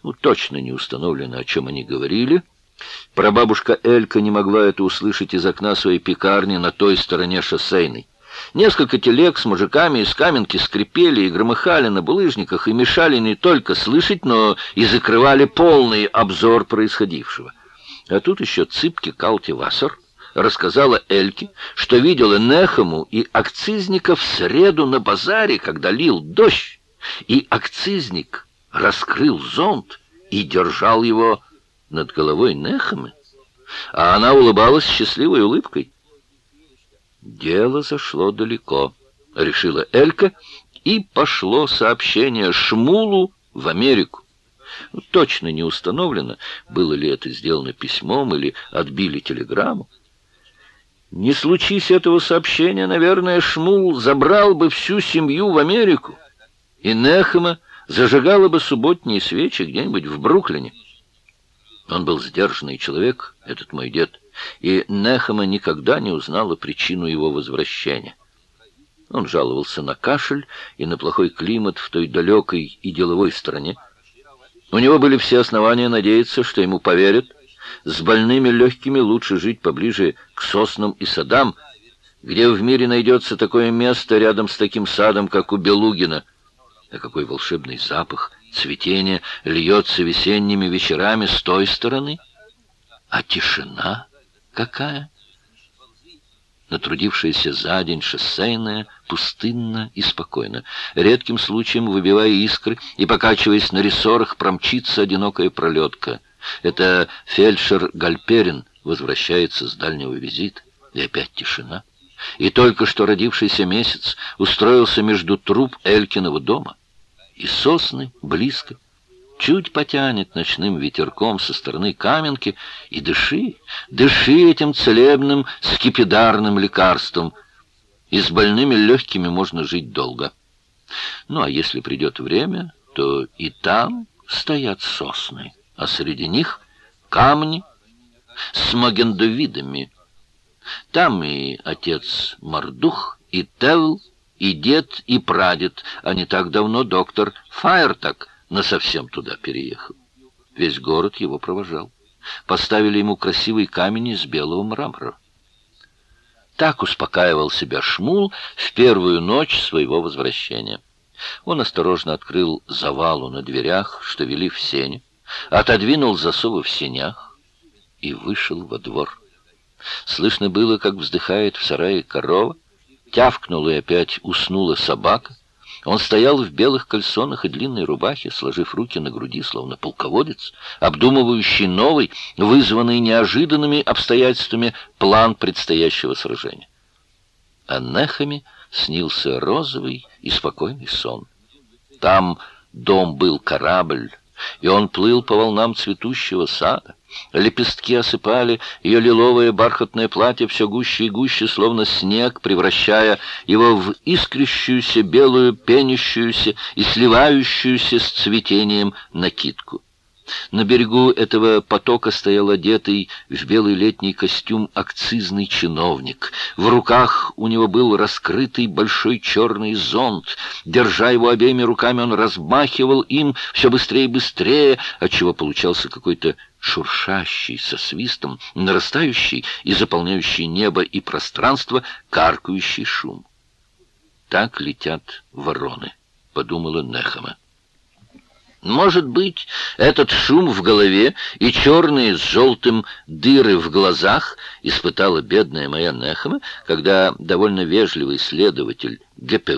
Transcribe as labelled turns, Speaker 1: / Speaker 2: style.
Speaker 1: Точно не установлено, о чем они говорили. Прабабушка Элька не могла это услышать из окна своей пекарни на той стороне шоссейной. Несколько телег с мужиками из Каменки скрипели и громыхали на булыжниках и мешали не только слышать, но и закрывали полный обзор происходившего. А тут еще Цыпки Калтивассер рассказала Эльке, что видела Нехему и акцизников в среду на базаре, когда лил дождь, и акцизник раскрыл зонт и держал его над головой Нехемы, а она улыбалась счастливой улыбкой. Дело зашло далеко, решила Элька, и пошло сообщение Шмулу в Америку. Точно не установлено, было ли это сделано письмом или отбили телеграмму. Не случись этого сообщения, наверное, Шмул забрал бы всю семью в Америку, и Нехема зажигала бы субботние свечи где-нибудь в Бруклине. Он был сдержанный человек, этот мой дед, и Нехема никогда не узнала причину его возвращения. Он жаловался на кашель и на плохой климат в той далекой и деловой стране. У него были все основания надеяться, что ему поверят. С больными легкими лучше жить поближе к соснам и садам, где в мире найдется такое место рядом с таким садом, как у Белугина. А какой волшебный запах цветения льется весенними вечерами с той стороны! А тишина какая! Натрудившаяся за день шоссейная, пустынна и спокойна. Редким случаем, выбивая искры и покачиваясь на рессорах, промчится одинокая пролетка. Это фельдшер Гальперин возвращается с дальнего визита. И опять тишина. И только что родившийся месяц устроился между труб Элькиного дома. И сосны близко. Чуть потянет ночным ветерком со стороны Каменки, и дыши этим целебным скипидарным лекарством. И с больными легкими можно жить долго. Ну, а если придет время, то и там стоят сосны, а среди них камни с магендовидами. Там и отец Мардух, и Тевл, и дед, и прадед, а не так давно доктор Фаертак насовсем туда переехал. Весь город его провожал. Поставили ему красивый камень из белого мрамора. Так успокаивал себя Шмул в первую ночь своего возвращения. Он осторожно открыл завалу на дверях, что вели в сени, отодвинул засовы в сенях и вышел во двор. Слышно было, как вздыхает в сарае корова, тявкнула и опять уснула собака. Он стоял в белых кальсонах и длинной рубахе, сложив руки на груди, словно полководец, обдумывающий новый, вызванный неожиданными обстоятельствами, план предстоящего сражения. А Нехеме снился розовый и спокойный сон. Там дом был корабль, и он плыл по волнам цветущего сада. Лепестки осыпали ее лиловое бархатное платье все гуще и гуще, словно снег, превращая его в искрящуюся белую, пенящуюся и сливающуюся с цветением накидку. На берегу этого потока стоял одетый в белый летний костюм акцизный чиновник. В руках у него был раскрытый большой черный зонт. Держа его обеими руками, он размахивал им все быстрее и быстрее, отчего получался какой-то шуршащий со свистом, нарастающий и заполняющий небо и пространство каркающий шум. «Так летят вороны», — подумала Нехема. Может быть, этот шум в голове и черные с желтым дыры в глазах испытала бедная моя Нехема, когда довольно вежливый следователь ГПУ